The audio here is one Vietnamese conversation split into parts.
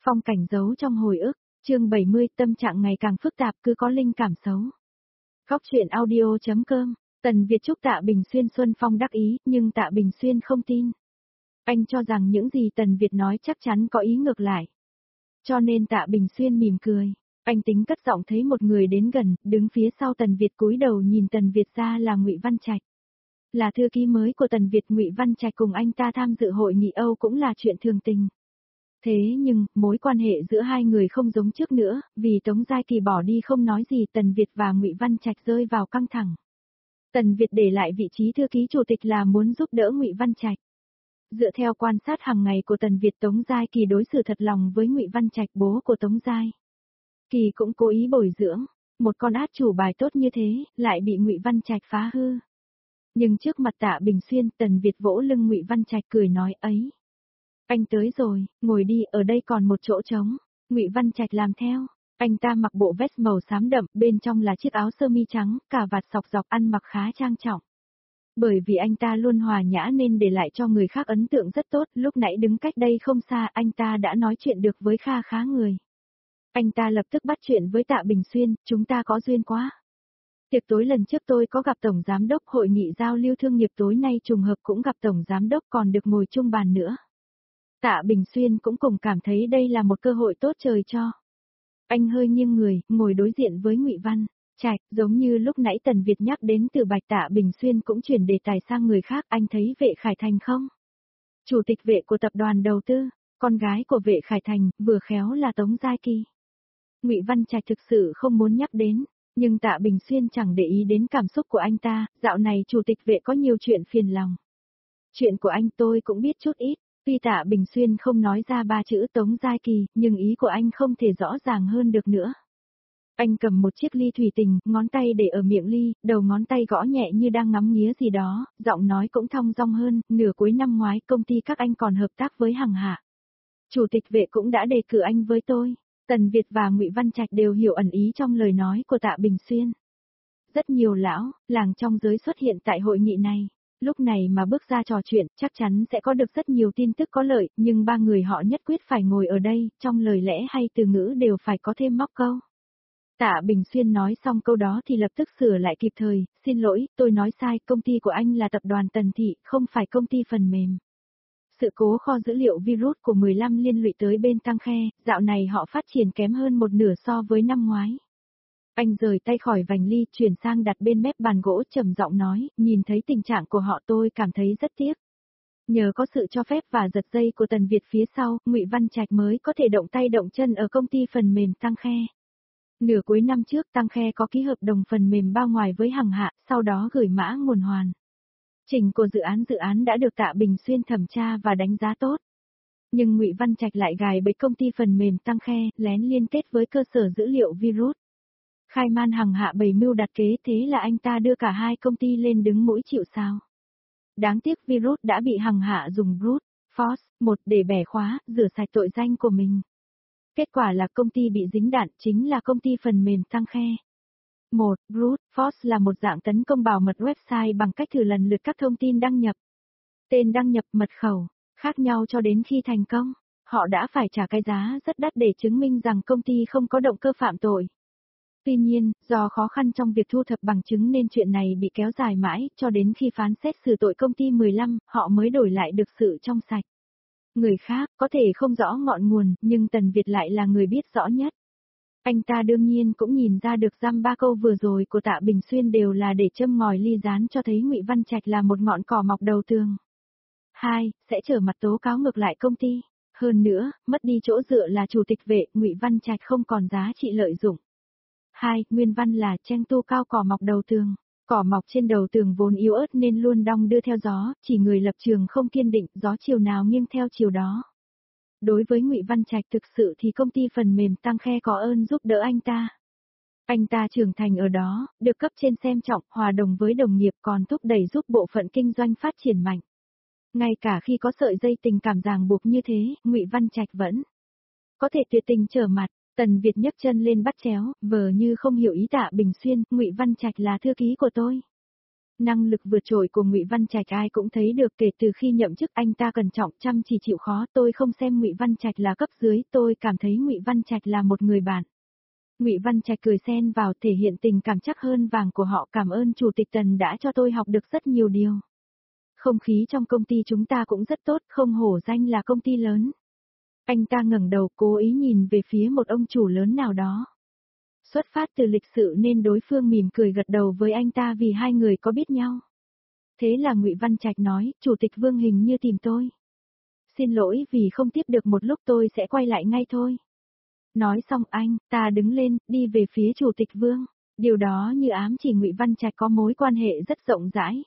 Phong cảnh giấu trong hồi ức, chương 70, tâm trạng ngày càng phức tạp cứ có linh cảm xấu. Góc truyện audio.com, Tần Việt chúc Tạ Bình Xuyên Xuân Phong đắc ý, nhưng Tạ Bình Xuyên không tin. Anh cho rằng những gì Tần Việt nói chắc chắn có ý ngược lại. Cho nên Tạ Bình Xuyên mỉm cười, anh tính cất giọng thấy một người đến gần, đứng phía sau Tần Việt cúi đầu nhìn Tần Việt ra là Ngụy Văn Trạch. Là thư ký mới của Tần Việt. Ngụy Văn Trạch cùng anh ta tham dự hội nghị Âu cũng là chuyện thường tình. Thế nhưng, mối quan hệ giữa hai người không giống trước nữa, vì Tống Giai Kỳ bỏ đi không nói gì, Tần Việt và Ngụy Văn Trạch rơi vào căng thẳng. Tần Việt để lại vị trí thư ký chủ tịch là muốn giúp đỡ Ngụy Văn Trạch. Dựa theo quan sát hàng ngày của Tần Việt, Tống Giai Kỳ đối xử thật lòng với Ngụy Văn Trạch, bố của Tống Giai Kỳ cũng cố ý bồi dưỡng, một con át chủ bài tốt như thế, lại bị Ngụy Văn Trạch phá hư. Nhưng trước mặt Tạ Bình Xuyên, Tần Việt vỗ lưng Ngụy Văn Trạch cười nói ấy. Anh tới rồi, ngồi đi, ở đây còn một chỗ trống. Ngụy Văn Trạch làm theo. Anh ta mặc bộ vest màu xám đậm, bên trong là chiếc áo sơ mi trắng, cà vạt sọc dọc, ăn mặc khá trang trọng. Bởi vì anh ta luôn hòa nhã nên để lại cho người khác ấn tượng rất tốt. Lúc nãy đứng cách đây không xa, anh ta đã nói chuyện được với kha khá người. Anh ta lập tức bắt chuyện với Tạ Bình Xuyên, chúng ta có duyên quá. Tiệc tối lần trước tôi có gặp Tổng Giám đốc, hội nghị giao lưu thương nghiệp tối nay trùng hợp cũng gặp Tổng Giám đốc, còn được ngồi chung bàn nữa. Tạ Bình Xuyên cũng cùng cảm thấy đây là một cơ hội tốt trời cho. Anh hơi nghiêng người, ngồi đối diện với Ngụy Văn Trạch, giống như lúc nãy Tần Việt nhắc đến Từ Bạch. Tạ Bình Xuyên cũng chuyển đề tài sang người khác. Anh thấy Vệ Khải Thành không? Chủ tịch Vệ của tập đoàn đầu tư, con gái của Vệ Khải Thành, vừa khéo là Tống Giai Kỳ. Ngụy Văn Trạch thực sự không muốn nhắc đến, nhưng Tạ Bình Xuyên chẳng để ý đến cảm xúc của anh ta. Dạo này Chủ tịch Vệ có nhiều chuyện phiền lòng. Chuyện của anh tôi cũng biết chút ít. Tuy Tạ Bình Xuyên không nói ra ba chữ Tống Giai Kỳ, nhưng ý của anh không thể rõ ràng hơn được nữa. Anh cầm một chiếc ly thủy tinh, ngón tay để ở miệng ly, đầu ngón tay gõ nhẹ như đang ngắm nghía gì đó, giọng nói cũng thong dong hơn. Nửa cuối năm ngoái công ty các anh còn hợp tác với Hằng Hạ. Chủ tịch Vệ cũng đã đề cử anh với tôi. Tần Việt và Ngụy Văn Trạch đều hiểu ẩn ý trong lời nói của Tạ Bình Xuyên. Rất nhiều lão làng trong giới xuất hiện tại hội nghị này. Lúc này mà bước ra trò chuyện, chắc chắn sẽ có được rất nhiều tin tức có lợi, nhưng ba người họ nhất quyết phải ngồi ở đây, trong lời lẽ hay từ ngữ đều phải có thêm móc câu. Tạ Bình Xuyên nói xong câu đó thì lập tức sửa lại kịp thời, xin lỗi, tôi nói sai, công ty của anh là tập đoàn Tần Thị, không phải công ty phần mềm. Sự cố kho dữ liệu virus của 15 liên lụy tới bên Tăng Khe, dạo này họ phát triển kém hơn một nửa so với năm ngoái. Anh rời tay khỏi vành ly, chuyển sang đặt bên mép bàn gỗ, trầm giọng nói, nhìn thấy tình trạng của họ tôi cảm thấy rất tiếc. Nhờ có sự cho phép và giật dây của Tần Việt phía sau, Ngụy Văn Trạch mới có thể động tay động chân ở công ty phần mềm Tăng Khe. Nửa cuối năm trước, Tăng Khe có ký hợp đồng phần mềm bao ngoài với Hằng Hạ, sau đó gửi mã nguồn hoàn trình của dự án đã được Tạ Bình Xuyên thẩm tra và đánh giá tốt. Nhưng Ngụy Văn Trạch lại gài bẫy công ty phần mềm Tăng Khe, lén liên kết với cơ sở dữ liệu virus. Khai man Hằng Hạ bày mưu đặt kế, thế là anh ta đưa cả hai công ty lên đứng mũi chịu sào. Đáng tiếc virus đã bị Hằng Hạ dùng brute force một để bẻ khóa, rửa sạch tội danh của mình. Kết quả là công ty bị dính đạn, chính là công ty phần mềm Tăng Khe. Brute force là một dạng tấn công bảo mật website bằng cách thử lần lượt các thông tin đăng nhập. Tên đăng nhập, mật khẩu, khác nhau cho đến khi thành công, họ đã phải trả cái giá rất đắt để chứng minh rằng công ty không có động cơ phạm tội. Tuy nhiên, do khó khăn trong việc thu thập bằng chứng nên chuyện này bị kéo dài mãi, cho đến khi phán xét xử tội công ty 15, họ mới đổi lại được sự trong sạch. Người khác có thể không rõ ngọn nguồn, nhưng Tần Việt lại là người biết rõ nhất. Anh ta đương nhiên cũng nhìn ra được dăm ba câu vừa rồi của Tạ Bình Xuyên đều là để châm ngòi ly gián cho thấy Ngụy Văn Trạch là một ngọn cỏ mọc đầu tường. 2. Sẽ trở mặt tố cáo ngược lại công ty. Hơn nữa, mất đi chỗ dựa là chủ tịch Vệ, Ngụy Văn Trạch không còn giá trị lợi dụng. 2. Nguyên văn là tranh tu cao cỏ mọc đầu tường. Cỏ mọc trên đầu tường vốn yếu ớt nên luôn đong đưa theo gió, chỉ người lập trường không kiên định, gió chiều nào nghiêng theo chiều đó. Đối với Ngụy Văn Trạch thực sự thì công ty phần mềm Tăng Khe có ơn giúp đỡ anh ta. Anh ta trưởng thành ở đó, được cấp trên xem trọng, hòa đồng với đồng nghiệp, còn thúc đẩy giúp bộ phận kinh doanh phát triển mạnh. Ngay cả khi có sợi dây tình cảm ràng buộc như thế, Ngụy Văn Trạch vẫn có thể tuyệt tình trở mặt. Tần Việt nhấc chân lên bắt chéo, vờ như không hiểu ý Tạ Bình Xuyên, Ngụy Văn Trạch là thư ký của tôi. Năng lực vượt trội của Ngụy Văn Trạch ai cũng thấy được, kể từ khi nhậm chức anh ta cẩn trọng chăm chỉ chịu khó, tôi không xem Ngụy Văn Trạch là cấp dưới, tôi cảm thấy Ngụy Văn Trạch là một người bạn. Ngụy Văn Trạch cười xen vào, thể hiện tình cảm chắc hơn vàng của họ, cảm ơn Chủ tịch Tần đã cho tôi học được rất nhiều điều. Không khí trong công ty chúng ta cũng rất tốt, không hổ danh là công ty lớn. Anh ta ngẩng đầu cố ý nhìn về phía một ông chủ lớn nào đó. Xuất phát từ lịch sự nên đối phương mỉm cười gật đầu với anh ta vì hai người có biết nhau. Thế là Ngụy Văn Trạch nói, Chủ tịch Vương hình như tìm tôi. Xin lỗi vì không tiếp được, một lúc tôi sẽ quay lại ngay thôi. Nói xong anh ta đứng lên, đi về phía Chủ tịch Vương. Điều đó như ám chỉ Ngụy Văn Trạch có mối quan hệ rất rộng rãi.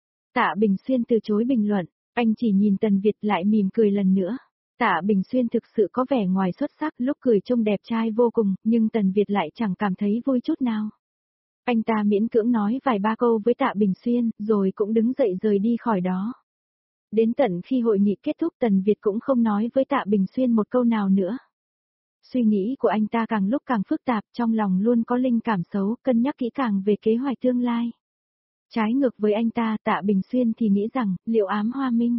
Tạ Bình Xuyên từ chối bình luận, anh chỉ nhìn Tần Việt lại mỉm cười lần nữa. Tạ Bình Xuyên thực sự có vẻ ngoài xuất sắc, lúc cười trông đẹp trai vô cùng, nhưng Tần Việt lại chẳng cảm thấy vui chút nào. Anh ta miễn cưỡng nói vài ba câu với Tạ Bình Xuyên, rồi cũng đứng dậy rời đi khỏi đó. Đến tận khi hội nghị kết thúc Tần Việt cũng không nói với Tạ Bình Xuyên một câu nào nữa. Suy nghĩ của anh ta càng lúc càng phức tạp, trong lòng luôn có linh cảm xấu, cân nhắc kỹ càng về kế hoạch tương lai. Trái ngược với anh ta, Tạ Bình Xuyên thì nghĩ rằng, liệu ám hoa minh.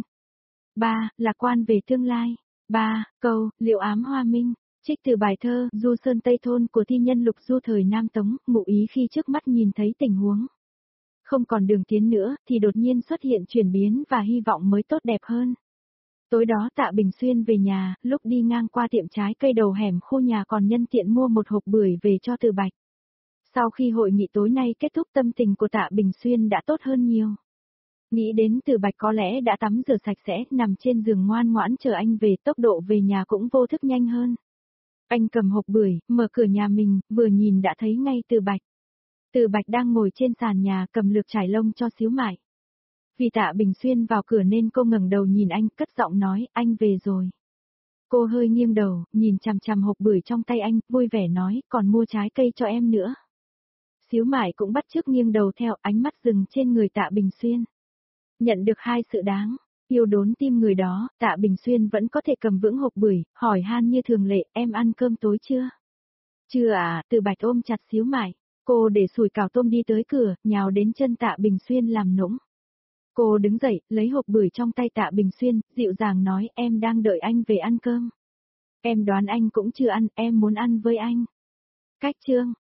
3. Lạc quan về tương lai. 3. Câu, liệu ám hoa minh. Trích từ bài thơ, Du Sơn Tây Thôn của thi nhân Lục Du thời Nam Tống, ngụ ý khi trước mắt nhìn thấy tình huống không còn đường tiến nữa, thì đột nhiên xuất hiện chuyển biến và hy vọng mới tốt đẹp hơn. Tối đó Tạ Bình Xuyên về nhà, lúc đi ngang qua tiệm trái cây đầu hẻm khu nhà còn nhân tiện mua một hộp bưởi về cho Từ Bạch. Sau khi hội nghị tối nay kết thúc, tâm tình của Tạ Bình Xuyên đã tốt hơn nhiều. Nghĩ đến Từ Bạch có lẽ đã tắm rửa sạch sẽ, nằm trên giường ngoan ngoãn chờ anh về, tốc độ về nhà cũng vô thức nhanh hơn. Anh cầm hộp bưởi, mở cửa nhà mình, vừa nhìn đã thấy ngay Từ Bạch. Từ Bạch đang ngồi trên sàn nhà cầm lược trải lông cho Xíu Mại. Vì Tạ Bình Xuyên vào cửa nên cô ngẩng đầu nhìn anh, cất giọng nói, anh về rồi. Cô hơi nghiêng đầu, nhìn chằm chằm hộp bưởi trong tay anh, vui vẻ nói, còn mua trái cây cho em nữa. Xíu Mại cũng bắt chước nghiêng đầu theo, ánh mắt dừng trên người Tạ Bình Xuyên. Nhận được hai sự đáng yêu đốn tim người đó, Tạ Bình Xuyên vẫn có thể cầm vững hộp bưởi, hỏi han như thường lệ, em ăn cơm tối chưa? Chưa à, Từ Bạch ôm chặt Xíu Mại. Cô để sủi cảo tôm đi tới cửa, nhào đến chân Tạ Bình Xuyên làm nũng. Cô đứng dậy, lấy hộp bưởi trong tay Tạ Bình Xuyên, dịu dàng nói, em đang đợi anh về ăn cơm. Em đoán anh cũng chưa ăn, em muốn ăn với anh. Cách chương